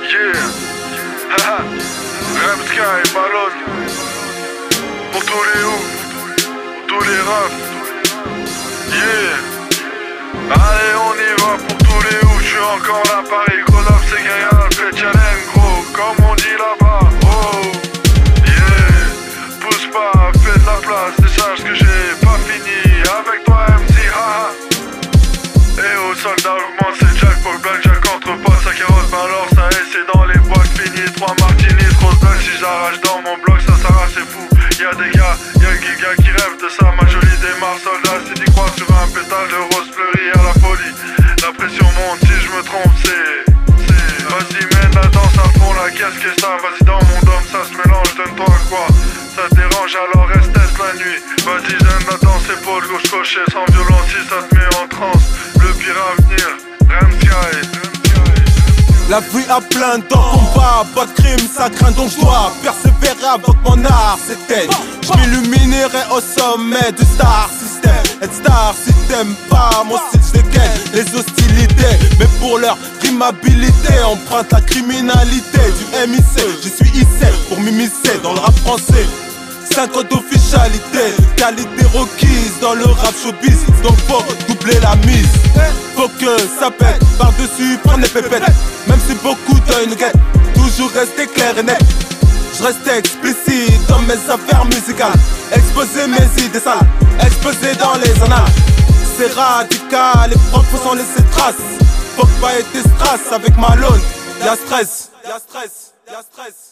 Yeah, haha, Ramsky, Malone, pour tous les ouf, pour tous les raps, yeah. Allez, on y va pour tous les ouf, je suis encore là, Paris, Grenoble, c'est gagnant, fait challenge, gros, comme on dit là-bas, oh, yeah. Pousse pas, fais de la place, et sache que j'ai pas fini avec toi, MC, haha. Et au soldat augmente, c'est jackpot, blackjack entre potes, ça carotte, mais alors ça est, c'est dans les boîtes finies. 3 martinis, trop de blagues, si j'arrache dans mon bloc, ça s'arrache, c'est fou. Y'a des gars, y'a le giga qui rêve de ça, ma jolie démarre, soldat, si t'y crois sur un pétale de rose fleurie à la folie. La pression monte, si je me trompe, c'est vas-y, mène la danse à fond, la caisse, qu'est-ce ça, vas-y dans mon dôme, ça se mélange, donne-toi quoi. Ça te dérange, alors reste la nuit. Vas-y, j'aime la danse, épaule gauche cochée, sans violence, si ça te met en transe. Le pire à venir, Ramsky. La vie a plein de combat, pas de crime, ça craint donc je dois persévérer avec mon art, c'était. Je m'illuminerai au sommet du star system. Être star si t'aimes pas mon style, je dégaine les hostilités. Mais pour leur rimabilité, emprunte la criminalité du MIC. Je suis IC pour m'immiscer dans le rap français. 5 ans d'officialité, qualité requise dans le rap showbiz. Donc faut doubler la mise. Faut que ça pète, par-dessus prendre les pépettes. Même si beaucoup d'œil nous guettent, toujours rester clair et net. Je reste explicite dans mes affaires musicales. Exposer mes idées sales, exposer dans les annales. C'est radical, les profs sans laisser trace. Faut pas être strass avec Malone, y'a stress, y'a stress, y'a stress.